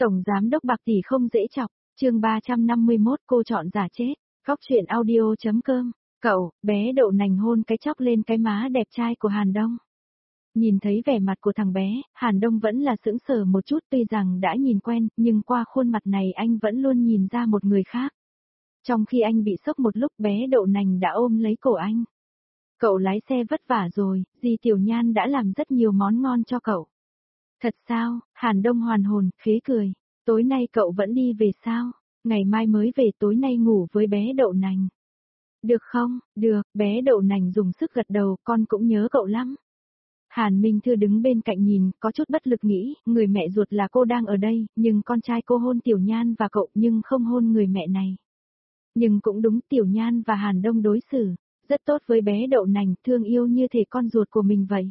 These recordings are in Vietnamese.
Tổng giám đốc Bạc tỷ không dễ chọc, chương 351 cô chọn giả chết, góc truyện audio.com, cậu, bé đậu nành hôn cái chóc lên cái má đẹp trai của Hàn Đông. Nhìn thấy vẻ mặt của thằng bé, Hàn Đông vẫn là sững sờ một chút tuy rằng đã nhìn quen, nhưng qua khuôn mặt này anh vẫn luôn nhìn ra một người khác. Trong khi anh bị sốc một lúc bé đậu nành đã ôm lấy cổ anh. Cậu lái xe vất vả rồi, dì Tiểu Nhan đã làm rất nhiều món ngon cho cậu. Thật sao? Hàn Đông hoàn hồn, khế cười. Tối nay cậu vẫn đi về sao? Ngày mai mới về, tối nay ngủ với bé đậu nành. Được không? Được, bé đậu nành dùng sức gật đầu, con cũng nhớ cậu lắm. Hàn Minh Thư đứng bên cạnh nhìn, có chút bất lực nghĩ, người mẹ ruột là cô đang ở đây, nhưng con trai cô hôn Tiểu Nhan và cậu nhưng không hôn người mẹ này. Nhưng cũng đúng, Tiểu Nhan và Hàn Đông đối xử rất tốt với bé đậu nành, thương yêu như thể con ruột của mình vậy.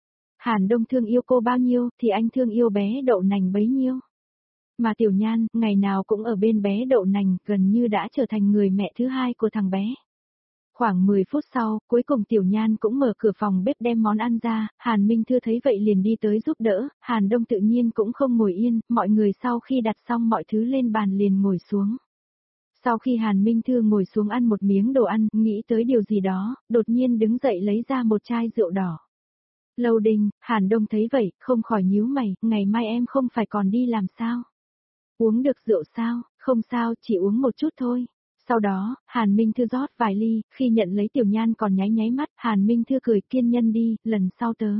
Hàn Đông thương yêu cô bao nhiêu thì anh thương yêu bé đậu nành bấy nhiêu. Mà Tiểu Nhan, ngày nào cũng ở bên bé đậu nành, gần như đã trở thành người mẹ thứ hai của thằng bé. Khoảng 10 phút sau, cuối cùng Tiểu Nhan cũng mở cửa phòng bếp đem món ăn ra, Hàn Minh Thư thấy vậy liền đi tới giúp đỡ, Hàn Đông tự nhiên cũng không ngồi yên, mọi người sau khi đặt xong mọi thứ lên bàn liền ngồi xuống. Sau khi Hàn Minh Thư ngồi xuống ăn một miếng đồ ăn, nghĩ tới điều gì đó, đột nhiên đứng dậy lấy ra một chai rượu đỏ. Lâu Đình, Hàn Đông thấy vậy, không khỏi nhíu mày, ngày mai em không phải còn đi làm sao? Uống được rượu sao? Không sao, chỉ uống một chút thôi. Sau đó, Hàn Minh Thư rót vài ly, khi nhận lấy Tiểu Nhan còn nháy nháy mắt, Hàn Minh Thư cười kiên nhân đi, lần sau tớ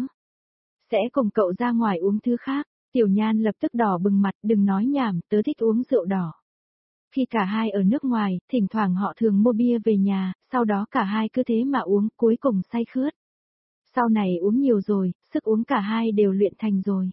sẽ cùng cậu ra ngoài uống thứ khác. Tiểu Nhan lập tức đỏ bừng mặt, đừng nói nhảm, tớ thích uống rượu đỏ. Khi cả hai ở nước ngoài, thỉnh thoảng họ thường mua bia về nhà, sau đó cả hai cứ thế mà uống, cuối cùng say khướt. Sau này uống nhiều rồi, sức uống cả hai đều luyện thành rồi.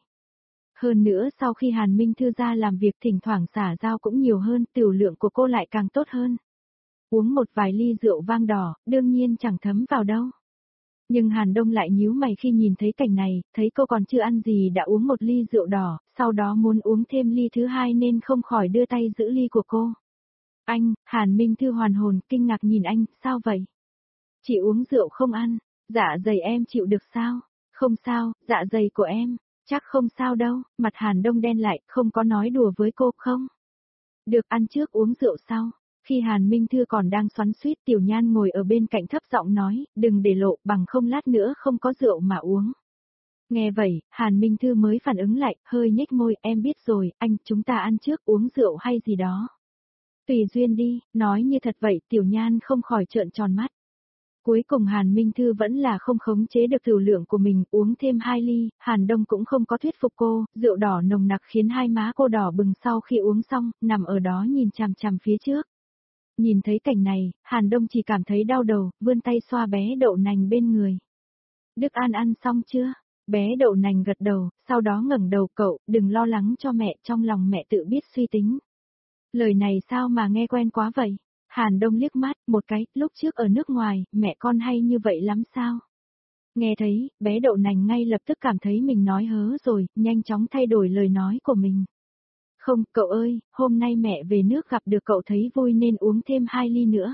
Hơn nữa sau khi Hàn Minh Thư ra làm việc thỉnh thoảng xả dao cũng nhiều hơn, tiểu lượng của cô lại càng tốt hơn. Uống một vài ly rượu vang đỏ, đương nhiên chẳng thấm vào đâu. Nhưng Hàn Đông lại nhíu mày khi nhìn thấy cảnh này, thấy cô còn chưa ăn gì đã uống một ly rượu đỏ, sau đó muốn uống thêm ly thứ hai nên không khỏi đưa tay giữ ly của cô. Anh, Hàn Minh Thư hoàn hồn, kinh ngạc nhìn anh, sao vậy? Chỉ uống rượu không ăn, dạ dày em chịu được sao? Không sao, dạ dày của em, chắc không sao đâu, mặt Hàn Đông đen lại, không có nói đùa với cô không? Được, ăn trước uống rượu sau. Khi Hàn Minh Thư còn đang xoắn xuýt, Tiểu Nhan ngồi ở bên cạnh thấp giọng nói, đừng để lộ, bằng không lát nữa không có rượu mà uống. Nghe vậy, Hàn Minh Thư mới phản ứng lại, hơi nhếch môi, em biết rồi, anh, chúng ta ăn trước uống rượu hay gì đó. Tùy duyên đi, nói như thật vậy, Tiểu Nhan không khỏi trợn tròn mắt. Cuối cùng Hàn Minh Thư vẫn là không khống chế được tiểu lượng của mình, uống thêm 2 ly, Hàn Đông cũng không có thuyết phục cô, rượu đỏ nồng nặc khiến hai má cô đỏ bừng sau khi uống xong, nằm ở đó nhìn chằm chằm phía trước. Nhìn thấy cảnh này, Hàn Đông chỉ cảm thấy đau đầu, vươn tay xoa bé đậu nành bên người. Đức An ăn xong chưa? Bé đậu nành gật đầu, sau đó ngẩng đầu, cậu, đừng lo lắng cho mẹ, trong lòng mẹ tự biết suy tính. Lời này sao mà nghe quen quá vậy? Hàn Đông liếc mắt một cái, lúc trước ở nước ngoài, mẹ con hay như vậy lắm sao? Nghe thấy, bé đậu nành ngay lập tức cảm thấy mình nói hớ rồi, nhanh chóng thay đổi lời nói của mình. Không, cậu ơi, hôm nay mẹ về nước gặp được cậu thấy vui nên uống thêm 2 ly nữa.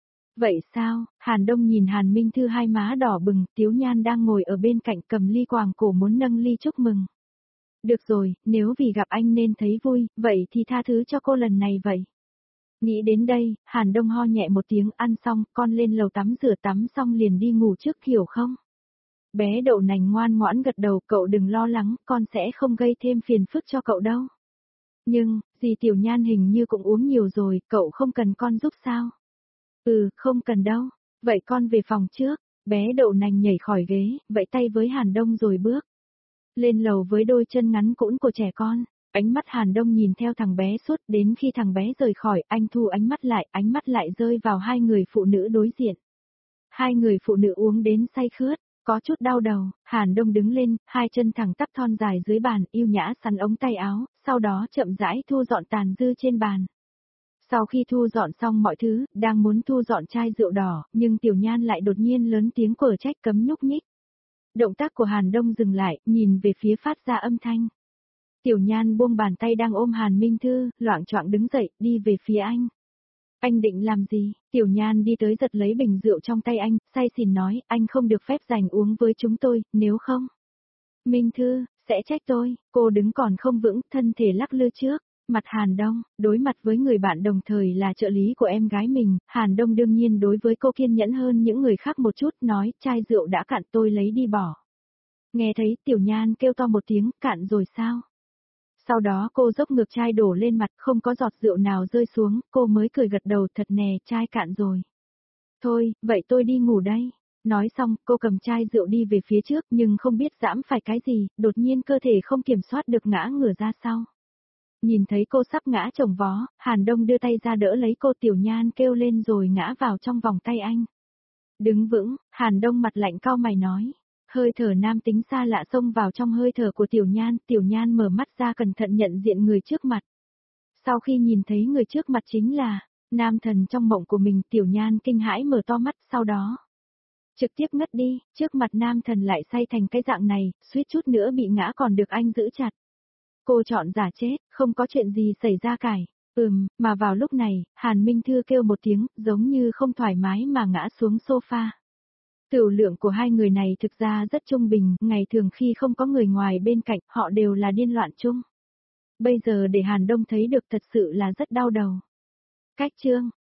Vậy sao? Hàn Đông nhìn Hàn Minh Thư hai má đỏ bừng, Tiếu Nhan đang ngồi ở bên cạnh cầm ly quàng cổ muốn nâng ly chúc mừng. Được rồi, nếu vì gặp anh nên thấy vui, vậy thì tha thứ cho cô lần này vậy. Nghĩ đến đây, Hàn Đông ho nhẹ một tiếng, ăn xong, con lên lầu tắm rửa tắm xong liền đi ngủ trước, hiểu không? Bé đậu nành ngoan ngoãn gật đầu, cậu đừng lo lắng, con sẽ không gây thêm phiền phức cho cậu đâu. Nhưng, dì Tiểu Nhan hình như cũng uống nhiều rồi, cậu không cần con giúp sao? Ừ, không cần đâu, vậy con về phòng trước. Bé đậu nành nhảy khỏi ghế, vẫy tay với Hàn Đông rồi bước lên lầu với đôi chân ngắn cũn của trẻ con. Ánh mắt Hàn Đông nhìn theo thằng bé suốt đến khi thằng bé rời khỏi, anh thu ánh mắt lại rơi vào hai người phụ nữ đối diện. Hai người phụ nữ uống đến say khướt, có chút đau đầu, Hàn Đông đứng lên, hai chân thẳng tắp thon dài dưới bàn, yêu nhã sắn ống tay áo, sau đó chậm rãi thu dọn tàn dư trên bàn. Sau khi thu dọn xong mọi thứ, đang muốn thu dọn chai rượu đỏ, nhưng Tiểu Nhan lại đột nhiên lớn tiếng quở trách cấm nhúc nhích. Động tác của Hàn Đông dừng lại, nhìn về phía phát ra âm thanh. Tiểu Nhan buông bàn tay đang ôm Hàn Minh Thư, loạng choạng đứng dậy, đi về phía anh. Anh định làm gì? Tiểu Nhan đi tới giật lấy bình rượu trong tay anh, say xỉn nói, anh không được phép giành uống với chúng tôi, nếu không. Minh Thư, Sẽ trách tôi, cô đứng còn không vững, thân thể lắc lư trước. Mặt Hàn Đông, đối mặt với người bạn đồng thời là trợ lý của em gái mình, Hàn Đông đương nhiên đối với cô kiên nhẫn hơn những người khác một chút, nói, chai rượu đã cạn tôi lấy đi bỏ. Nghe thấy Tiểu Nhan kêu to một tiếng, cạn rồi sao? Sau đó cô dốc ngược chai đổ lên mặt, không có giọt rượu nào rơi xuống, cô mới cười gật đầu, thật nè, chai cạn rồi. Thôi, vậy tôi đi ngủ đây. Nói xong, cô cầm chai rượu đi về phía trước nhưng không biết giãm phải cái gì, đột nhiên cơ thể không kiểm soát được ngã ngửa ra sau. Nhìn thấy cô sắp ngã chồng vó, Hàn Đông đưa tay ra đỡ lấy cô, Tiểu Nhan kêu lên rồi ngã vào trong vòng tay anh. Đứng vững, Hàn Đông mặt lạnh cau mày nói. Hơi thở nam tính xa lạ xông vào trong hơi thở của Tiểu Nhan mở mắt ra cẩn thận nhận diện người trước mặt. Sau khi nhìn thấy người trước mặt chính là nam thần trong mộng của mình, Tiểu Nhan kinh hãi mở to mắt, sau đó trực tiếp ngất đi, trước mặt nam thần lại say thành cái dạng này, suýt chút nữa bị ngã còn được anh giữ chặt. Cô chọn giả chết, không có chuyện gì xảy ra cải. Mà vào lúc này, Hàn Minh Thư kêu một tiếng, giống như không thoải mái mà ngã xuống sofa. Tửu lượng của hai người này thực ra rất trung bình, ngày thường khi không có người ngoài bên cạnh, họ đều là điên loạn chung. Bây giờ để Hàn Đông thấy được thật sự là rất đau đầu. Cách chương